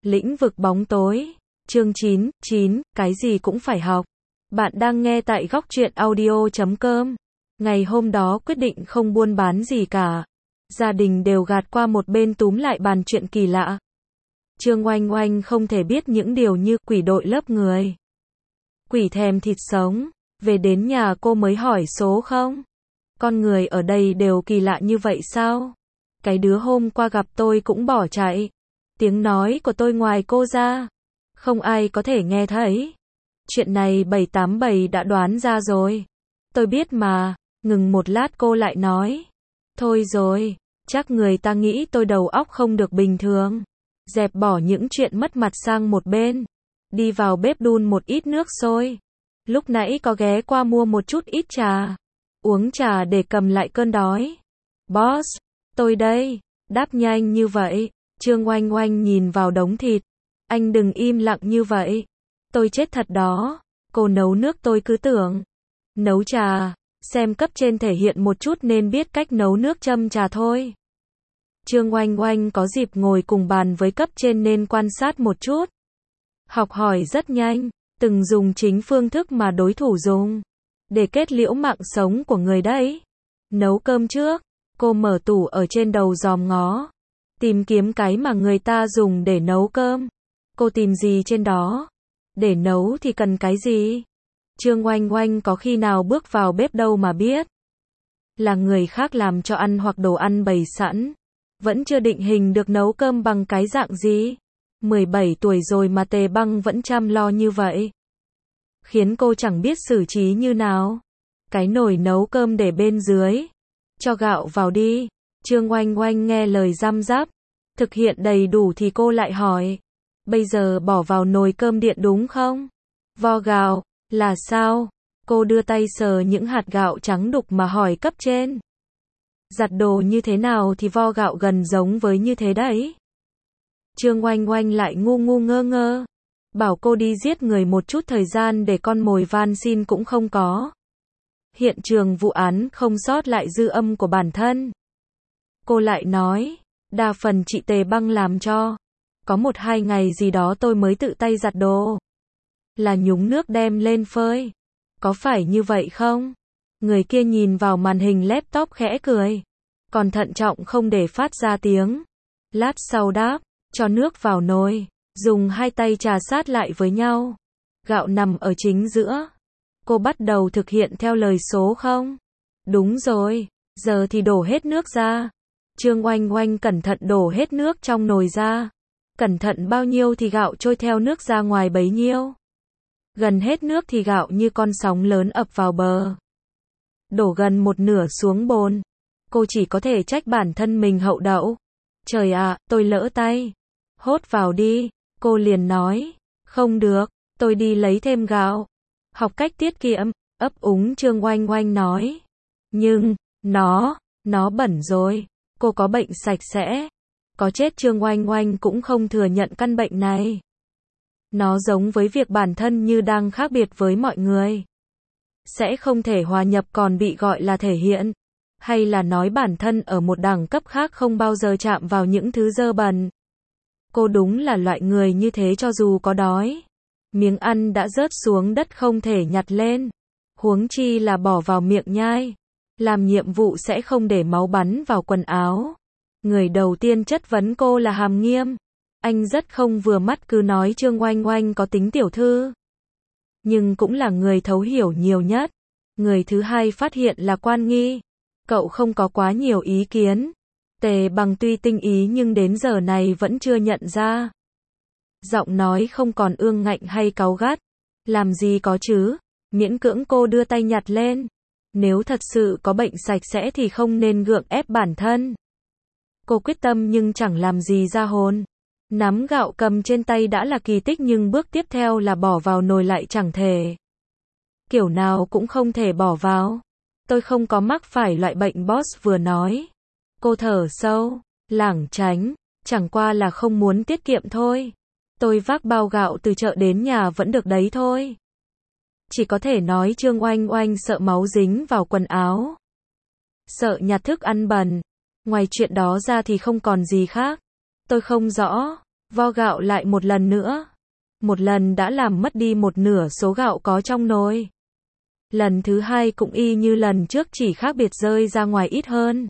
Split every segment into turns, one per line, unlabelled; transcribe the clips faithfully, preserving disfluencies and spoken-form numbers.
Lĩnh vực bóng tối. Chương chín, chín, cái gì cũng phải học. Bạn đang nghe tại góc truyện audio chấm com. Ngày hôm đó quyết định không buôn bán gì cả. Gia đình đều gạt qua một bên túm lại bàn chuyện kỳ lạ. Trương Oanh Oanh không thể biết những điều như quỷ đội lớp người. Quỷ thèm thịt sống. Về đến nhà cô mới hỏi số không. Con người ở đây đều kỳ lạ như vậy sao? Cái đứa hôm qua gặp tôi cũng bỏ chạy. Tiếng nói của tôi ngoài cô ra, không ai có thể nghe thấy. Chuyện này bảy tám bầy đã đoán ra rồi. Tôi biết mà. Ngừng một lát cô lại nói. Thôi rồi, chắc người ta nghĩ tôi đầu óc không được bình thường. Dẹp bỏ những chuyện mất mặt sang một bên. Đi vào bếp đun một ít nước sôi. Lúc nãy có ghé qua mua một chút ít trà. Uống trà để cầm lại cơn đói. Boss, tôi đây. Đáp nhanh như vậy. Trương Oanh Oanh nhìn vào đống thịt. Anh đừng im lặng như vậy. Tôi chết thật đó. Cô nấu nước tôi cứ tưởng. Nấu trà. Xem cấp trên thể hiện một chút nên biết cách nấu nước châm trà thôi. Trương Oanh Oanh có dịp ngồi cùng bàn với cấp trên nên quan sát một chút. Học hỏi rất nhanh. Từng dùng chính phương thức mà đối thủ dùng. Để kết liễu mạng sống của người đấy. Nấu cơm trước. Cô mở tủ ở trên đầu dòm ngó. Tìm kiếm cái mà người ta dùng để nấu cơm. Cô tìm gì trên đó? Để nấu thì cần cái gì? Trương Oanh Oanh có khi nào bước vào bếp đâu mà biết. Là người khác làm cho ăn hoặc đồ ăn bày sẵn. Vẫn chưa định hình được nấu cơm bằng cái dạng gì. mười bảy tuổi rồi mà Tề Băng vẫn chăm lo như vậy. Khiến cô chẳng biết xử trí như nào. Cái nồi nấu cơm để bên dưới. Cho gạo vào đi. Trương Oanh Oanh nghe lời răm rắp. Thực hiện đầy đủ thì cô lại hỏi. Bây giờ bỏ vào nồi cơm điện đúng không? Vo gạo, là sao? Cô đưa tay sờ những hạt gạo trắng đục mà hỏi cấp trên. Giặt đồ như thế nào thì vo gạo gần giống với như thế đấy. Trương Oanh Oanh lại ngu ngu ngơ ngơ. Bảo cô đi giết người một chút thời gian để con mồi van xin cũng không có. Hiện trường vụ án không sót lại dư âm của bản thân. Cô lại nói, đa phần chị Tề Băng làm cho. Có một hai ngày gì đó tôi mới tự tay giặt đồ. Là nhúng nước đem lên phơi. Có phải như vậy không? Người kia nhìn vào màn hình laptop khẽ cười. Còn thận trọng không để phát ra tiếng. Lát sau đáp, cho nước vào nồi. Dùng hai tay trà sát lại với nhau. Gạo nằm ở chính giữa. Cô bắt đầu thực hiện theo lời số không? Đúng rồi, giờ thì đổ hết nước ra. Trương Oanh Oanh cẩn thận đổ hết nước trong nồi ra. Cẩn thận bao nhiêu thì gạo trôi theo nước ra ngoài bấy nhiêu. Gần hết nước thì gạo như con sóng lớn ập vào bờ. Đổ gần một nửa xuống bồn. Cô chỉ có thể trách bản thân mình hậu đậu. Trời ạ, tôi lỡ tay. Hốt vào đi. Cô liền nói. Không được, tôi đi lấy thêm gạo. Học cách tiết kiệm, ấp úng Trương Oanh Oanh nói. Nhưng, nó, nó bẩn rồi. Cô có bệnh sạch sẽ. Có chết Trương Oanh Oanh cũng không thừa nhận căn bệnh này. Nó giống với việc bản thân như đang khác biệt với mọi người. Sẽ không thể hòa nhập còn bị gọi là thể hiện. Hay là nói bản thân ở một đẳng cấp khác không bao giờ chạm vào những thứ dơ bẩn. Cô đúng là loại người như thế cho dù có đói. Miếng ăn đã rớt xuống đất không thể nhặt lên. Huống chi là bỏ vào miệng nhai. Làm nhiệm vụ sẽ không để máu bắn vào quần áo. Người đầu tiên chất vấn cô là Hàm Nghiêm. Anh rất không vừa mắt cứ nói Trương Oanh Oanh có tính tiểu thư. Nhưng cũng là người thấu hiểu nhiều nhất. Người thứ hai phát hiện là Quan Nghi. Cậu không có quá nhiều ý kiến. Tề Bằng tuy tinh ý nhưng đến giờ này vẫn chưa nhận ra. Giọng nói không còn ương ngạnh hay cáu gắt. Làm gì có chứ. Miễn cưỡng cô đưa tay nhặt lên. Nếu thật sự có bệnh sạch sẽ thì không nên gượng ép bản thân. Cô quyết tâm nhưng chẳng làm gì ra hồn. Nắm gạo cầm trên tay đã là kỳ tích nhưng bước tiếp theo là bỏ vào nồi lại chẳng thể. Kiểu nào cũng không thể bỏ vào. Tôi không có mắc phải loại bệnh boss vừa nói. Cô thở sâu, lảng tránh, chẳng qua là không muốn tiết kiệm thôi. Tôi vác bao gạo từ chợ đến nhà vẫn được đấy thôi. Chỉ có thể nói Trương Oanh Oanh sợ máu dính vào quần áo. Sợ nhặt thức ăn bẩn. Ngoài chuyện đó ra thì không còn gì khác. Tôi không rõ. Vo gạo lại một lần nữa. Một lần đã làm mất đi một nửa số gạo có trong nồi. Lần thứ hai cũng y như lần trước, chỉ khác biệt rơi ra ngoài ít hơn.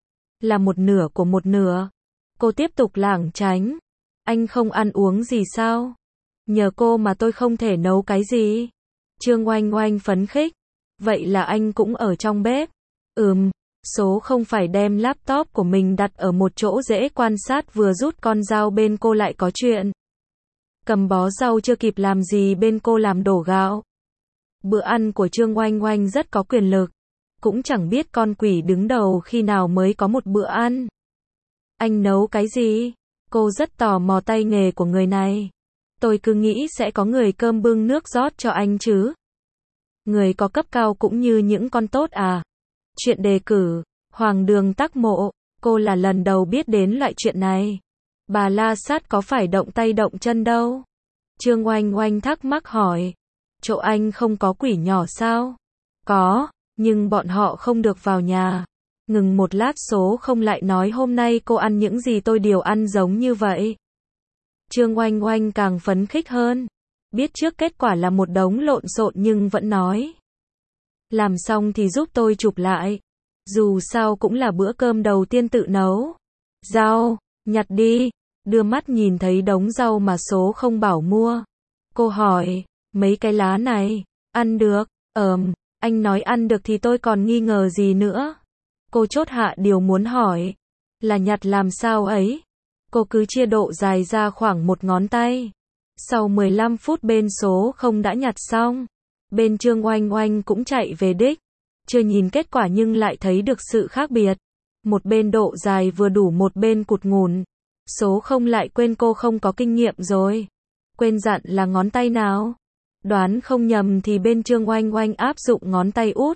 Là một nửa của một nửa. Cô tiếp tục lảng tránh. Anh không ăn uống gì sao? Nhờ cô mà tôi không thể nấu cái gì. Trương Oanh Oanh phấn khích. Vậy là anh cũng ở trong bếp. Ừm, số không phải đem laptop của mình đặt ở một chỗ dễ quan sát, vừa rút con dao bên cô lại có chuyện. Cầm bó rau chưa kịp làm gì bên cô làm đổ gạo. Bữa ăn của Trương Oanh Oanh rất có quyền lực. Cũng chẳng biết con quỷ đứng đầu khi nào mới có một bữa ăn. Anh nấu cái gì? Cô rất tò mò tay nghề của người này. Tôi cứ nghĩ sẽ có người cơm bưng nước rót cho anh chứ. Người có cấp cao cũng như những con tốt à? Chuyện đề cử, Hoàng Đường Tắc Mộ, cô là lần đầu biết đến loại chuyện này. Bà La Sát có phải động tay động chân đâu? Trương Oanh Oanh thắc mắc hỏi. Chỗ anh không có quỷ nhỏ sao? Có, nhưng bọn họ không được vào nhà. Ngừng một lát, số không lại nói hôm nay cô ăn những gì tôi đều ăn giống như vậy. Trương Oanh Oanh càng phấn khích hơn. Biết trước kết quả là một đống lộn xộn nhưng vẫn nói. Làm xong thì giúp tôi chụp lại. Dù sao cũng là bữa cơm đầu tiên tự nấu. Rau, nhặt đi. Đưa mắt nhìn thấy đống rau mà số không bảo mua. Cô hỏi, mấy cái lá này, ăn được? Ờm, anh nói ăn được thì tôi còn nghi ngờ gì nữa. Cô chốt hạ điều muốn hỏi. Là nhặt làm sao ấy? Cô cứ chia độ dài ra khoảng một ngón tay. Sau mười lăm phút bên số không đã nhặt xong. Bên Trương Oanh Oanh cũng chạy về đích. Chưa nhìn kết quả nhưng lại thấy được sự khác biệt. Một bên độ dài vừa đủ, một bên cụt ngủn. Số không lại quên cô không có kinh nghiệm rồi. Quên dặn là ngón tay nào? Đoán không nhầm thì bên Trương Oanh Oanh áp dụng ngón tay út.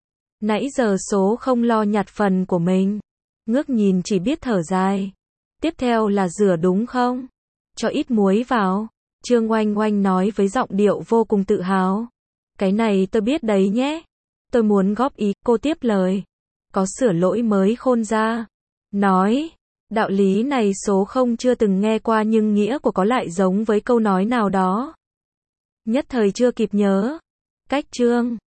Nãy giờ số không lo nhặt phần của mình. Ngước nhìn chỉ biết thở dài. Tiếp theo là rửa đúng không? Cho ít muối vào. Trương Oanh Oanh nói với giọng điệu vô cùng tự hào. Cái này tôi biết đấy nhé. Tôi muốn góp ý, cô tiếp lời. Có sửa lỗi mới khôn ra. Nói. Đạo lý này số không chưa từng nghe qua nhưng nghĩa của có lại giống với câu nói nào đó. Nhất thời chưa kịp nhớ. Cách Trương